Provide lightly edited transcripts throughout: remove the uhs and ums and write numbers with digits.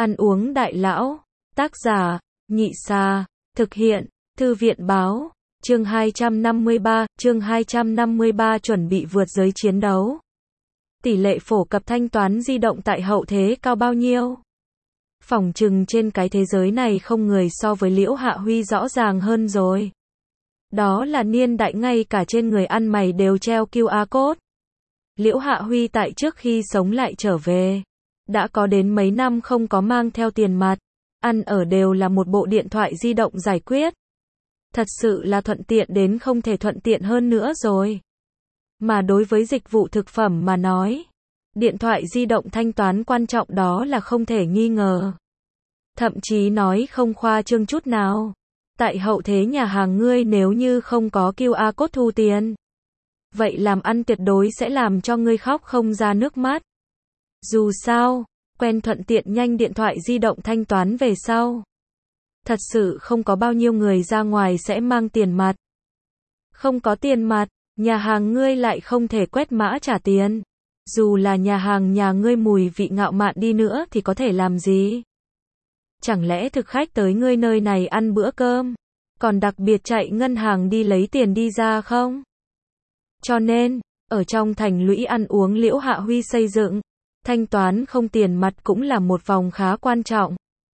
Ăn uống đại lão. Tác giả, Nhị Xà. Thực hiện, Thư viện báo. Chương 253 chuẩn bị vượt giới chiến đấu. Tỷ lệ phổ cập thanh toán di động tại hậu thế cao bao nhiêu? Phỏng chừng trên cái thế giới này không người so với Liễu Hạ Huy rõ ràng hơn rồi. Đó là niên đại ngay cả trên người ăn mày đều treo QR code. Liễu Hạ Huy tại trước khi sống lại trở về, đã có đến mấy năm không có mang theo tiền mặt, ăn ở đều là một bộ điện thoại di động giải quyết. Thật sự là thuận tiện đến không thể thuận tiện hơn nữa rồi. Mà đối với dịch vụ thực phẩm mà nói, điện thoại di động thanh toán quan trọng đó là không thể nghi ngờ. Thậm chí nói không khoa trương chút nào. Tại hậu thế nhà hàng ngươi nếu như không có QR code thu tiền, vậy làm ăn tuyệt đối sẽ làm cho ngươi khóc không ra nước mắt. Dù sao, quen thuận tiện nhanh điện thoại di động thanh toán về sau, thật sự không có bao nhiêu người ra ngoài sẽ mang tiền mặt. Không có tiền mặt, nhà hàng ngươi lại không thể quét mã trả tiền. Dù là nhà hàng nhà ngươi mùi vị ngạo mạn đi nữa thì có thể làm gì? Chẳng lẽ thực khách tới ngươi nơi này ăn bữa cơm, còn đặc biệt chạy ngân hàng đi lấy tiền đi ra không? Cho nên, ở trong thành lũy ăn uống Liễu Hạ Huy xây dựng, thanh toán không tiền mặt cũng là một vòng khá quan trọng.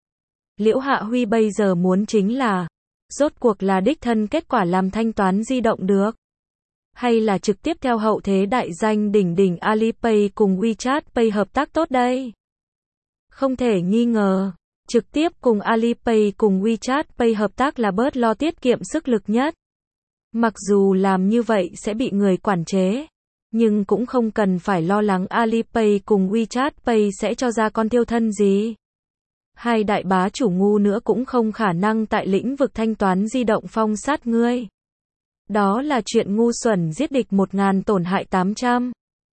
Liễu Hạ Huy bây giờ muốn chính là, rốt cuộc là đích thân kết quả làm thanh toán di động được, hay là trực tiếp theo hậu thế đại danh đỉnh đỉnh Alipay cùng WeChat Pay hợp tác tốt đây? Không thể nghi ngờ, trực tiếp cùng Alipay cùng WeChat Pay hợp tác là bớt lo tiết kiệm sức lực nhất. Mặc dù làm như vậy sẽ bị người quản chế, nhưng cũng không cần phải lo lắng Alipay cùng WeChat Pay sẽ cho ra con thiêu thân gì. Hai đại bá chủ ngu nữa cũng không khả năng tại lĩnh vực thanh toán di động phong sát ngươi. Đó là chuyện ngu xuẩn giết địch 1000 tổn hại 800.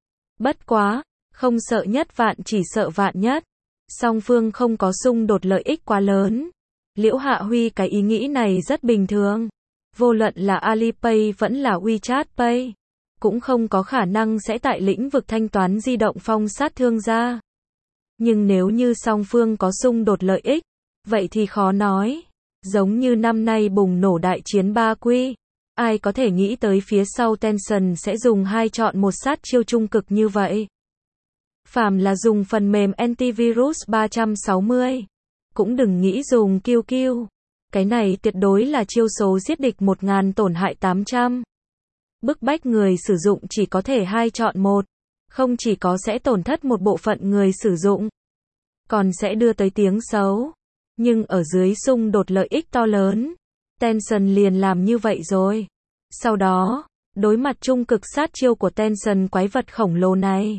Bất quá, không sợ nhất vạn chỉ sợ vạn nhất. Song phương không có xung đột lợi ích quá lớn. Liễu Hạ Huy cái ý nghĩ này rất bình thường. Vô luận là Alipay vẫn là WeChat Pay, cũng không có khả năng sẽ tại lĩnh vực thanh toán di động phong sát thương gia. Nhưng nếu như song phương có xung đột lợi ích, vậy thì khó nói. Giống như năm nay bùng nổ đại chiến Ba Quy, ai có thể nghĩ tới phía sau Tencent sẽ dùng hai chọn một sát chiêu trung cực như vậy. Phàm là dùng phần mềm antivirus 360, cũng đừng nghĩ dùng QQ. Cái này tuyệt đối là chiêu số giết địch 1000 tổn hại 800. Bức bách người sử dụng chỉ có thể hai chọn một, không chỉ có sẽ tổn thất một bộ phận người sử dụng, còn sẽ đưa tới tiếng xấu. Nhưng ở dưới xung đột lợi ích to lớn, Tencent liền làm như vậy rồi. Sau đó, đối mặt trung cực sát chiêu của Tencent quái vật khổng lồ này,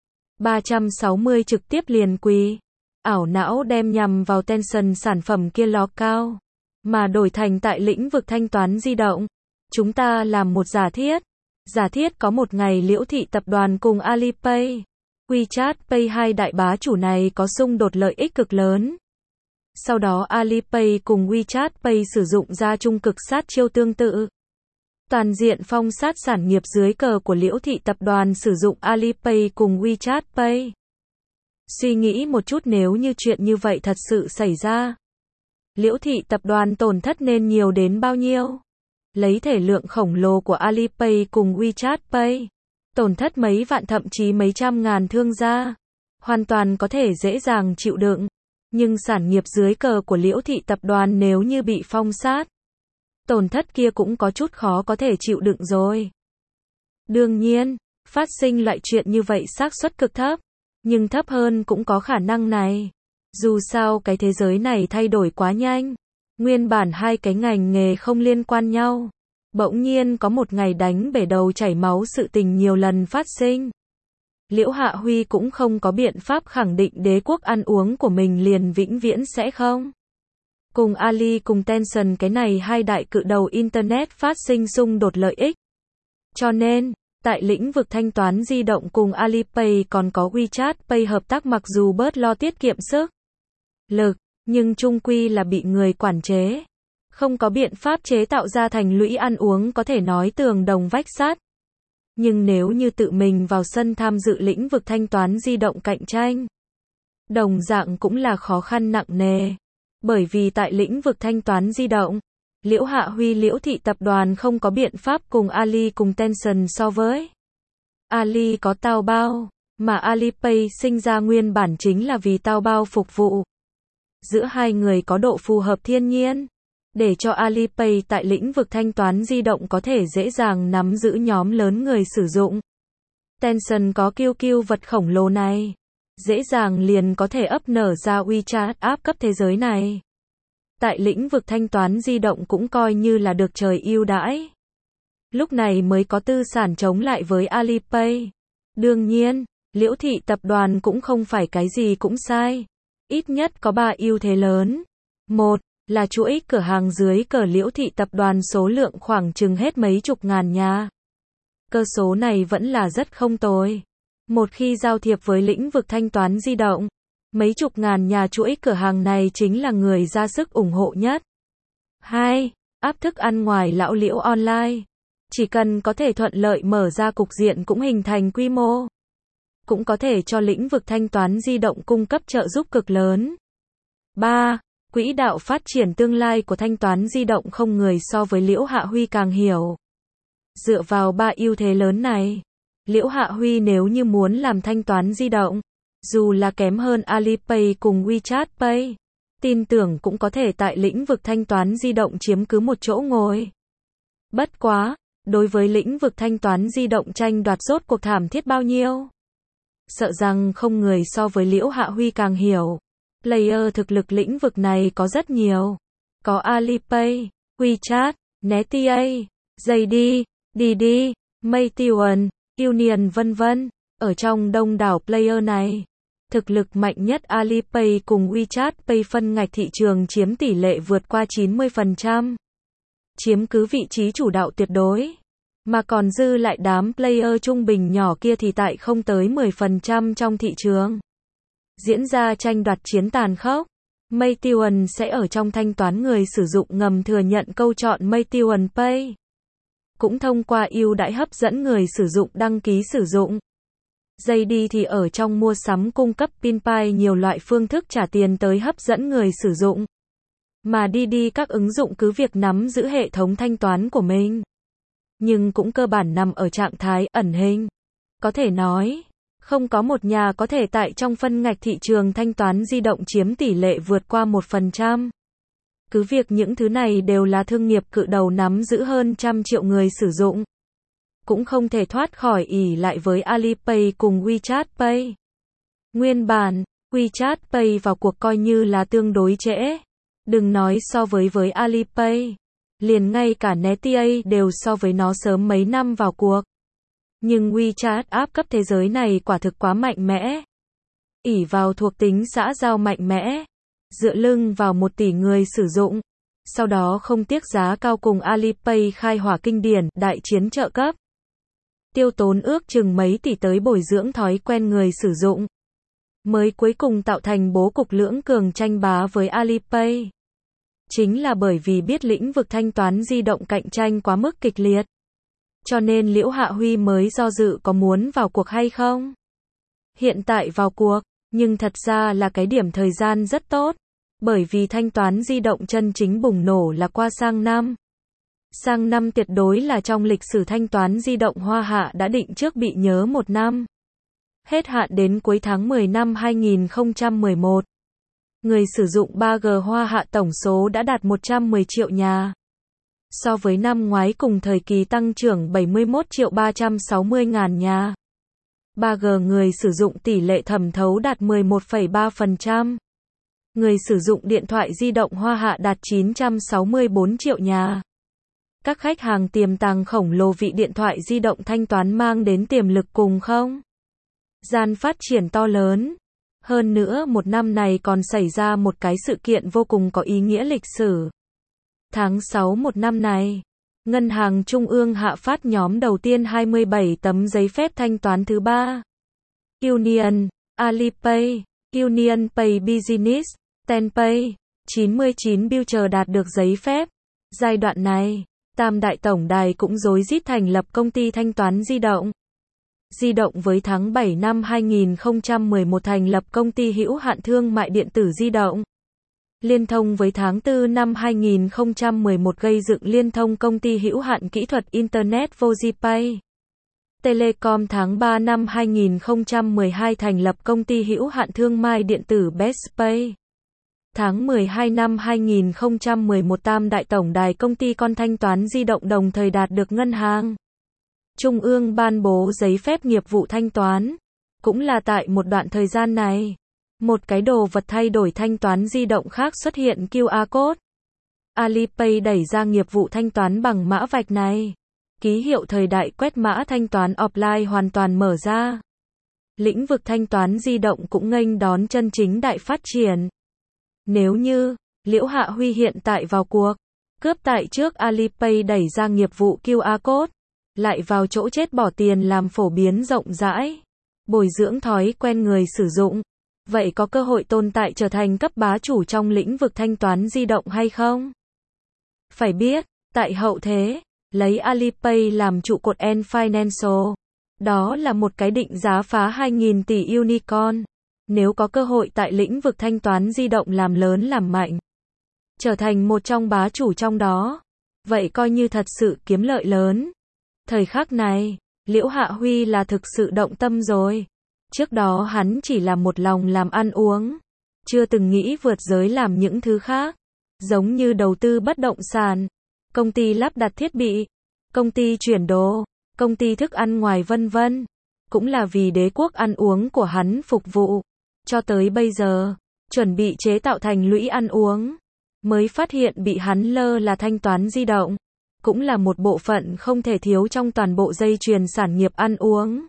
360 trực tiếp liền quỳ, ảo não đem nhằm vào Tencent sản phẩm kia ló cao, mà đổi thành tại lĩnh vực thanh toán di động. Chúng ta làm một giả thiết. Giả thiết có một ngày Liễu Thị Tập đoàn cùng Alipay, WeChat Pay hai đại bá chủ này có xung đột lợi ích cực lớn. Sau đó Alipay cùng WeChat Pay sử dụng ra trung cực sát chiêu tương tự. Toàn diện phong sát sản nghiệp dưới cờ của Liễu Thị Tập đoàn sử dụng Alipay cùng WeChat Pay. Suy nghĩ một chút nếu như chuyện như vậy thật sự xảy ra, Liễu Thị Tập đoàn tổn thất nên nhiều đến bao nhiêu? Lấy thể lượng khổng lồ của Alipay cùng WeChat Pay, tổn thất mấy vạn thậm chí mấy trăm ngàn thương gia, hoàn toàn có thể dễ dàng chịu đựng. Nhưng sản nghiệp dưới cờ của Liễu Thị Tập đoàn nếu như bị phong sát, tổn thất kia cũng có chút khó có thể chịu đựng rồi. Đương nhiên, phát sinh loại chuyện như vậy xác suất cực thấp, nhưng thấp hơn cũng có khả năng này. Dù sao cái thế giới này thay đổi quá nhanh. Nguyên bản hai cái ngành nghề không liên quan nhau, bỗng nhiên có một ngày đánh bể đầu chảy máu sự tình nhiều lần phát sinh. Liễu Hạ Huy cũng không có biện pháp khẳng định đế quốc ăn uống của mình liền vĩnh viễn sẽ không. Cùng Ali cùng Tencent cái này hai đại cự đầu Internet phát sinh xung đột lợi ích. Cho nên, tại lĩnh vực thanh toán di động cùng Alipay còn có WeChat Pay hợp tác mặc dù bớt lo tiết kiệm sức lực, nhưng chung quy là bị người quản chế. Không có biện pháp chế tạo ra thành lũy ăn uống có thể nói tường đồng vách sắt. Nhưng nếu như tự mình vào sân tham dự lĩnh vực thanh toán di động cạnh tranh, đồng dạng cũng là khó khăn nặng nề. Bởi vì tại lĩnh vực thanh toán di động, Liễu Hạ Huy Liễu Thị tập đoàn không có biện pháp cùng Ali cùng Tencent so với. Ali có Taobao, mà Alipay sinh ra nguyên bản chính là vì Taobao phục vụ. Giữa hai người có độ phù hợp thiên nhiên, để cho Alipay tại lĩnh vực thanh toán di động có thể dễ dàng nắm giữ nhóm lớn người sử dụng. Tencent có QQ vật khổng lồ này, dễ dàng liền có thể ấp nở ra WeChat app cấp thế giới này. Tại lĩnh vực thanh toán di động cũng coi như là được trời ưu đãi. Lúc này mới có tư sản chống lại với Alipay. Đương nhiên, Liễu Thị tập đoàn cũng không phải cái gì cũng sai. Ít nhất có 3 ưu thế lớn. Một là chuỗi cửa hàng dưới cờ Liễu Thị tập đoàn số lượng khoảng chừng hết mấy chục ngàn nhà. Cơ số này vẫn là rất không tồi. Một khi giao thiệp với lĩnh vực thanh toán di động, mấy chục ngàn nhà chuỗi cửa hàng này chính là người ra sức ủng hộ nhất. 2. Áp thức ăn ngoài lão Liễu online. Chỉ cần có thể thuận lợi mở ra cục diện cũng hình thành quy mô. Cũng có thể cho lĩnh vực thanh toán di động cung cấp trợ giúp cực lớn. 3. Quỹ đạo phát triển tương lai của thanh toán di động không người so với Liễu Hạ Huy càng hiểu. Dựa vào 3 ưu thế lớn này, Liễu Hạ Huy nếu như muốn làm thanh toán di động, dù là kém hơn Alipay cùng WeChat Pay, tin tưởng cũng có thể tại lĩnh vực thanh toán di động chiếm cứ một chỗ ngồi. Bất quá, đối với lĩnh vực thanh toán di động tranh đoạt rốt cuộc thảm thiết bao nhiêu? Sợ rằng không người so với Liễu Hạ Huy càng hiểu. Player thực lực lĩnh vực này có rất nhiều. Có Alipay, WeChat, Netia, JD, Didi, Meituan, Union vân vân. Ở trong đông đảo player này, thực lực mạnh nhất Alipay cùng WeChat Pay phân ngạch thị trường chiếm tỷ lệ vượt qua 90%. Chiếm cứ vị trí chủ đạo tuyệt đối. Mà còn dư lại đám player trung bình nhỏ kia thì tại không tới 10% trong thị trường. Diễn ra tranh đoạt chiến tàn khốc. Meituan sẽ ở trong thanh toán người sử dụng ngầm thừa nhận câu chọn Meituan Pay. Cũng thông qua ưu đãi hấp dẫn người sử dụng đăng ký sử dụng. JD thì ở trong mua sắm cung cấp PinPay nhiều loại phương thức trả tiền tới hấp dẫn người sử dụng. Mà Didi các ứng dụng cứ việc nắm giữ hệ thống thanh toán của mình, nhưng cũng cơ bản nằm ở trạng thái ẩn hình. Có thể nói, không có một nhà có thể tại trong phân ngạch thị trường thanh toán di động chiếm tỷ lệ vượt qua 1%. Cứ việc những thứ này đều là thương nghiệp cự đầu nắm giữ hơn 100 triệu người sử dụng, cũng không thể thoát khỏi ỷ lại với Alipay cùng WeChat Pay. Nguyên bản, WeChat Pay vào cuộc coi như là tương đối trễ. Đừng nói so với Alipay, liền ngay cả Netia đều so với nó sớm mấy năm vào cuộc. Nhưng WeChat app cấp thế giới này quả thực quá mạnh mẽ. Ỷ vào thuộc tính xã giao mạnh mẽ, dựa lưng vào 1 tỷ người sử dụng, sau đó không tiếc giá cao cùng Alipay khai hỏa kinh điển đại chiến trợ cấp. Tiêu tốn ước chừng mấy tỷ tới bồi dưỡng thói quen người sử dụng, mới cuối cùng tạo thành bố cục lưỡng cường tranh bá với Alipay. Chính là bởi vì biết lĩnh vực thanh toán di động cạnh tranh quá mức kịch liệt, cho nên Liễu Hạ Huy mới do dự có muốn vào cuộc hay không. Hiện tại vào cuộc, nhưng thật ra là cái điểm thời gian rất tốt, bởi vì thanh toán di động chân chính bùng nổ là qua sang năm. Sang năm tuyệt đối là trong lịch sử thanh toán di động Hoa Hạ đã định trước bị nhớ 1 năm. Hết hạn đến cuối tháng 10 năm 2011. Người sử dụng 3G Hoa Hạ tổng số đã đạt 110 triệu nhà. So với năm ngoái cùng thời kỳ tăng trưởng 71.360.000 nhà. 3G người sử dụng tỷ lệ thẩm thấu đạt 11,3%. Người sử dụng điện thoại di động Hoa Hạ đạt 964 triệu nhà. Các khách hàng tiềm tàng khổng lồ vị điện thoại di động thanh toán mang đến tiềm lực cùng không gian phát triển to lớn. Hơn nữa 1 năm này còn xảy ra một cái sự kiện vô cùng có ý nghĩa lịch sử. Tháng 6 1 năm này, Ngân hàng Trung ương hạ phát nhóm đầu tiên 27 tấm giấy phép thanh toán thứ 3. Union, Alipay, Union Pay Business, Tenpay, 99 Bill chờ đạt được giấy phép. Giai đoạn này, Tam đại tổng đài cũng rối rít thành lập công ty thanh toán di động. di động với tháng 7 năm 2011 thành lập công ty hữu hạn thương mại điện tử di động. Liên thông với tháng 4 năm 2011 gây dựng liên thông công ty hữu hạn kỹ thuật Internet Vojipay. Telecom tháng 3 năm 2012 thành lập công ty hữu hạn thương mại điện tử Bestpay. Tháng 12 năm 2011 Tam Đại Tổng đài công ty con thanh toán di động đồng thời đạt được Ngân hàng Trung ương ban bố giấy phép nghiệp vụ thanh toán. Cũng là tại một đoạn thời gian này, một cái đồ vật thay đổi thanh toán di động khác xuất hiện QR code. Alipay đẩy ra nghiệp vụ thanh toán bằng mã vạch này. Ký hiệu thời đại quét mã thanh toán offline hoàn toàn mở ra. Lĩnh vực thanh toán di động cũng nghênh đón chân chính đại phát triển. Nếu như Liễu Hạ Huy hiện tại vào cuộc, cướp tại trước Alipay đẩy ra nghiệp vụ QR code, lại vào chỗ chết bỏ tiền làm phổ biến rộng rãi, bồi dưỡng thói quen người sử dụng, vậy có cơ hội tồn tại trở thành cấp bá chủ trong lĩnh vực thanh toán di động hay không? Phải biết, tại hậu thế, lấy Alipay làm trụ cột Ant Financial, đó là một cái định giá phá 2.000 tỷ unicorn. Nếu có cơ hội tại lĩnh vực thanh toán di động làm lớn làm mạnh, trở thành một trong bá chủ trong đó, vậy coi như thật sự kiếm lợi lớn. Thời khắc này, Liễu Hạ Huy là thực sự động tâm rồi. Trước đó hắn chỉ là một lòng làm ăn uống, chưa từng nghĩ vượt giới làm những thứ khác, giống như đầu tư bất động sản, công ty lắp đặt thiết bị, công ty chuyển đồ, công ty thức ăn ngoài vân vân. Cũng là vì đế quốc ăn uống của hắn phục vụ. Cho tới bây giờ, chuẩn bị chế tạo thành lũy ăn uống, mới phát hiện bị hắn lơ là thanh toán di động. Cũng là một bộ phận không thể thiếu trong toàn bộ dây chuyền sản nghiệp ăn uống.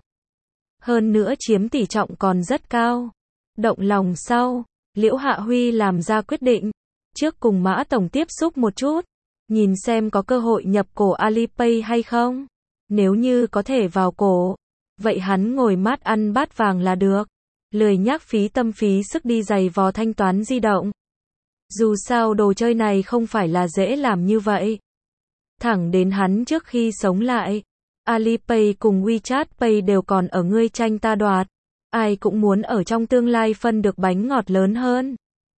Hơn nữa chiếm tỷ trọng còn rất cao. Động lòng sau, Liễu Hạ Huy làm ra quyết định. Trước cùng Mã Tổng tiếp xúc một chút, nhìn xem có cơ hội nhập cổ Alipay hay không. Nếu như có thể vào cổ, vậy hắn ngồi mát ăn bát vàng là được. Lười nhác phí tâm phí sức đi giày vò thanh toán di động. Dù sao đồ chơi này không phải là dễ làm như vậy. Thẳng đến hắn trước khi sống lại, Alipay cùng WeChat Pay đều còn ở ngươi tranh ta đoạt. Ai cũng muốn ở trong tương lai phân được bánh ngọt lớn hơn.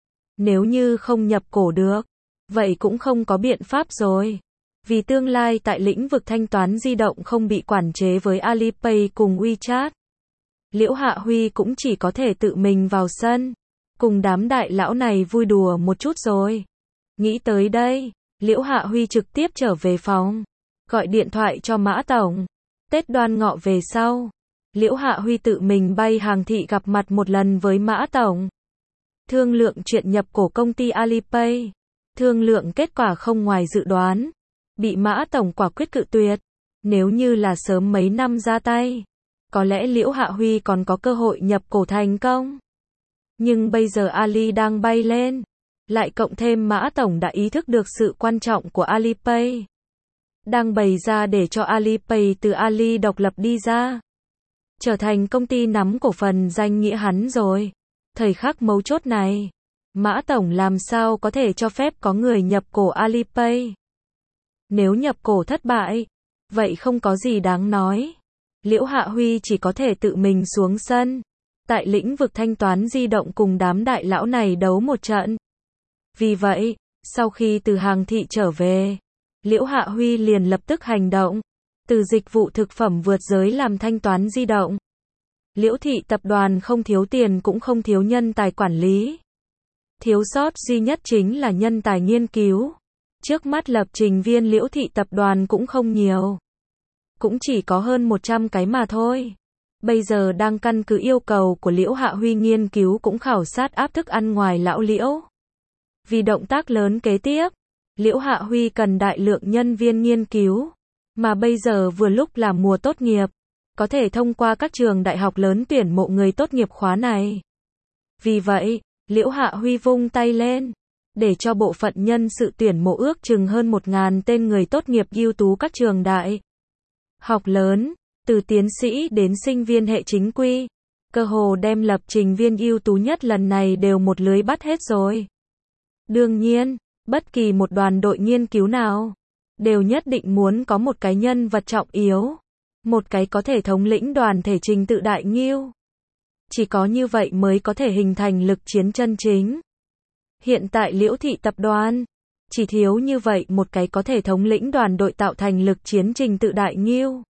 Nếu như không nhập cổ được, vậy cũng không có biện pháp rồi. Vì tương lai tại lĩnh vực thanh toán di động không bị quản chế với Alipay cùng WeChat, Liễu Hạ Huy cũng chỉ có thể tự mình vào sân, cùng đám đại lão này vui đùa một chút rồi. Nghĩ tới đây, Liễu Hạ Huy trực tiếp trở về phòng, gọi điện thoại cho Mã Tổng. Tết Đoan Ngọ về sau, Liễu Hạ Huy tự mình bay hàng thị gặp mặt một lần với Mã Tổng. Thương lượng chuyện nhập cổ công ty Alipay. Thương lượng kết quả không ngoài dự đoán, bị Mã Tổng quả quyết cự tuyệt. Nếu như là sớm mấy năm ra tay, có lẽ Liễu Hạ Huy còn có cơ hội nhập cổ thành công. Nhưng bây giờ Ali đang bay lên, lại cộng thêm Mã Tổng đã ý thức được sự quan trọng của Alipay, đang bày ra để cho Alipay từ Ali độc lập đi ra, trở thành công ty nắm cổ phần danh nghĩa hắn rồi. Thời khắc mấu chốt này, Mã Tổng làm sao có thể cho phép có người nhập cổ Alipay? Nếu nhập cổ thất bại, vậy không có gì đáng nói. Liễu Hạ Huy chỉ có thể tự mình xuống sân, tại lĩnh vực thanh toán di động cùng đám đại lão này đấu một trận. Vì vậy, sau khi từ hàng thị trở về, Liễu Hạ Huy liền lập tức hành động, từ dịch vụ thực phẩm vượt giới làm thanh toán di động. Liễu thị tập đoàn không thiếu tiền cũng không thiếu nhân tài quản lý. Thiếu sót duy nhất chính là nhân tài nghiên cứu. Trước mắt lập trình viên Liễu thị tập đoàn cũng không nhiều. Cũng chỉ có hơn 100 cái mà thôi. Bây giờ đang căn cứ yêu cầu của Liễu Hạ Huy nghiên cứu cũng khảo sát áp thức ăn ngoài lão Liễu. Vì động tác lớn kế tiếp, Liễu Hạ Huy cần đại lượng nhân viên nghiên cứu. Mà bây giờ vừa lúc là mùa tốt nghiệp, có thể thông qua các trường đại học lớn tuyển mộ người tốt nghiệp khóa này. Vì vậy, Liễu Hạ Huy vung tay lên, để cho bộ phận nhân sự tuyển mộ ước chừng hơn 1.000 tên người tốt nghiệp ưu tú các trường đại học lớn, từ tiến sĩ đến sinh viên hệ chính quy. Cơ hồ đem lập trình viên ưu tú nhất lần này đều một lưới bắt hết rồi. Đương nhiên, bất kỳ một đoàn đội nghiên cứu nào, đều nhất định muốn có một cái nhân vật trọng yếu, Một cái có thể thống lĩnh đoàn thể trình tự đại ngưu. Chỉ có như vậy mới có thể hình thành lực chiến chân chính. Hiện tại Liễu thị tập đoàn, chỉ thiếu như vậy một cái có thể thống lĩnh đoàn đội tạo thành lực chiến trình tự đại ngưu.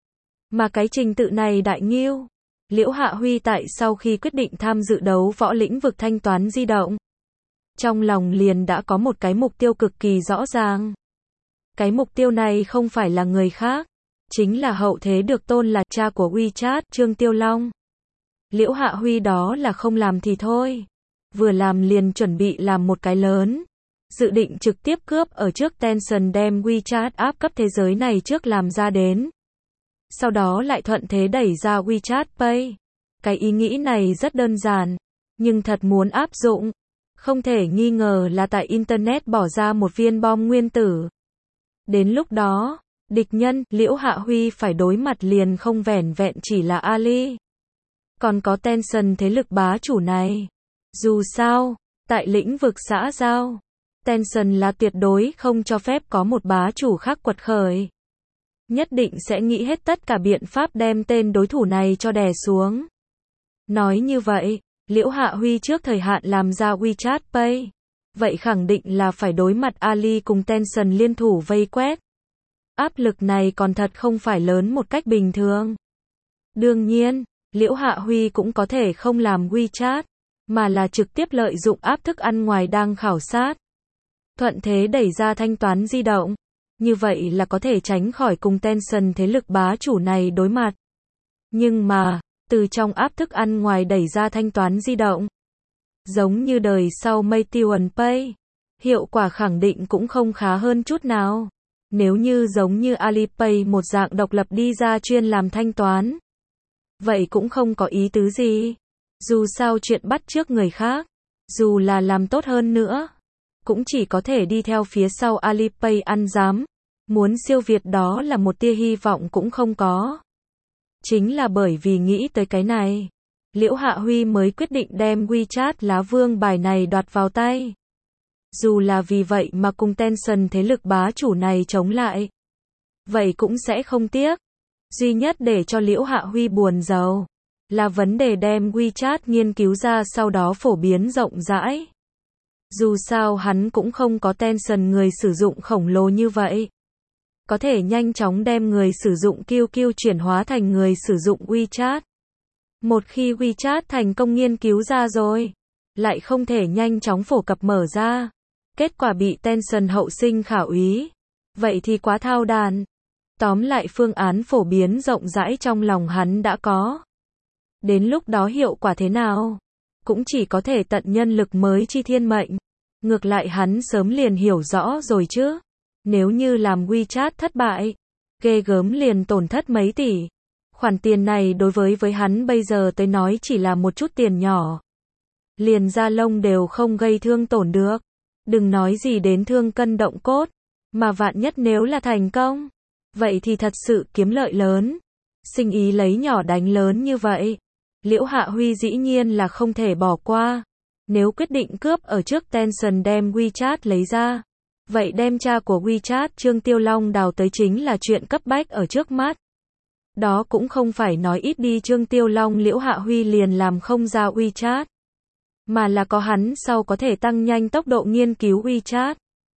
Mà cái trình tự này đại ngưu, Liễu Hạ Huy tại sau khi quyết định tham dự đấu võ lĩnh vực thanh toán di động, trong lòng liền đã có một cái mục tiêu cực kỳ rõ ràng. Cái mục tiêu này không phải là người khác, chính là hậu thế được tôn là cha của WeChat, Trương Tiêu Long. Liễu Hạ Huy đó là không làm thì thôi, vừa làm liền chuẩn bị làm một cái lớn, dự định trực tiếp cướp ở trước Tencent đem WeChat app cấp thế giới này trước làm ra đến. Sau đó lại thuận thế đẩy ra WeChat Pay. Cái ý nghĩ này rất đơn giản, nhưng thật muốn áp dụng, không thể nghi ngờ là tại Internet bỏ ra một viên bom nguyên tử. Đến lúc đó, địch nhân, Liễu Hạ Huy phải đối mặt liền không vẻn vẹn chỉ là Ali. Còn có Tencent thế lực bá chủ này. Dù sao, tại lĩnh vực xã giao, Tencent là tuyệt đối không cho phép có một bá chủ khác quật khởi. Nhất định sẽ nghĩ hết tất cả biện pháp đem tên đối thủ này cho đè xuống. Nói như vậy, Liễu Hạ Huy trước thời hạn làm ra WeChat Pay. Vậy khẳng định là phải đối mặt Ali cùng Tencent liên thủ vây quét. Áp lực này còn thật không phải lớn một cách bình thường. Đương nhiên, Liễu Hạ Huy cũng có thể không làm WeChat, mà là trực tiếp lợi dụng app thức ăn ngoài đang khảo sát. Thuận thế đẩy ra thanh toán di động. Như vậy là có thể tránh khỏi cùng Tencent thế lực bá chủ này đối mặt. Nhưng mà, từ trong app thức ăn ngoài đẩy ra thanh toán di động, giống như đời sau Meituan Pay, hiệu quả khẳng định cũng không khá hơn chút nào. Nếu như giống như Alipay một dạng độc lập đi ra chuyên làm thanh toán, vậy cũng không có ý tứ gì. Dù sao chuyện bắt chước người khác, dù là làm tốt hơn nữa, cũng chỉ có thể đi theo phía sau Alipay ăn giám. Muốn siêu việt đó là một tia hy vọng cũng không có. Chính là bởi vì nghĩ tới cái này, Liễu Hạ Huy mới quyết định đem WeChat lá vương bài này đoạt vào tay. Dù là vì vậy mà cùng Tencent thế lực bá chủ này chống lại, vậy cũng sẽ không tiếc. Duy nhất để cho Liễu Hạ Huy buồn rầu là vấn đề đem WeChat nghiên cứu ra sau đó phổ biến rộng rãi. Dù sao hắn cũng không có Tencent người sử dụng khổng lồ như vậy. Có thể nhanh chóng đem người sử dụng QQ chuyển hóa thành người sử dụng WeChat. Một khi WeChat thành công nghiên cứu ra rồi, lại không thể nhanh chóng phổ cập mở ra. Kết quả bị Tencent hậu sinh khảo ý. Vậy thì quá thao đàn. Tóm lại phương án phổ biến rộng rãi trong lòng hắn đã có. Đến lúc đó hiệu quả thế nào? Cũng chỉ có thể tận nhân lực mới chi thiên mệnh. Ngược lại hắn sớm liền hiểu rõ rồi chứ. Nếu như làm WeChat thất bại, ghê gớm liền tổn thất mấy tỷ. Khoản tiền này đối với hắn bây giờ tới nói chỉ là một chút tiền nhỏ. Liền da lông đều không gây thương tổn được. Đừng nói gì đến thương cân động cốt. Mà vạn nhất nếu là thành công, vậy thì thật sự kiếm lợi lớn. Sinh ý lấy nhỏ đánh lớn như vậy, Liễu Hạ Huy dĩ nhiên là không thể bỏ qua. Nếu quyết định cướp ở trước Tencent đem WeChat lấy ra, vậy đem cha của WeChat Trương Tiêu Long đào tới chính là chuyện cấp bách ở trước mắt. Đó cũng không phải nói ít đi Trương Tiêu Long Liễu Hạ Huy liền làm không ra WeChat, mà là có hắn sau có thể tăng nhanh tốc độ nghiên cứu WeChat.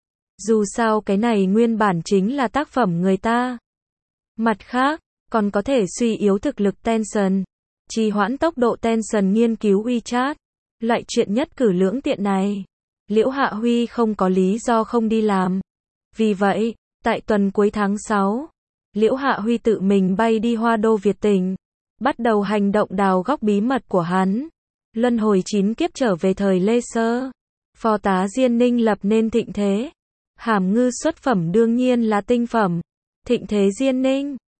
Dù sao cái này nguyên bản chính là tác phẩm người ta. Mặt khác, còn có thể suy yếu thực lực Tencent, trì hoãn tốc độ Tencent nghiên cứu WeChat. Loại chuyện nhất cử lưỡng tiện này, Liễu Hạ Huy không có lý do không đi làm. Vì vậy, tại tuần cuối tháng 6, Liễu Hạ Huy tự mình bay đi Hoa Đô Việt Tỉnh, bắt đầu hành động đào góc bí mật của hắn. Luân hồi 9 kiếp trở về thời Lê Sơ, Phó tá Diên Ninh lập nên thịnh thế. Hàm Ngư xuất phẩm đương nhiên là tinh phẩm. Thịnh thế Diên Ninh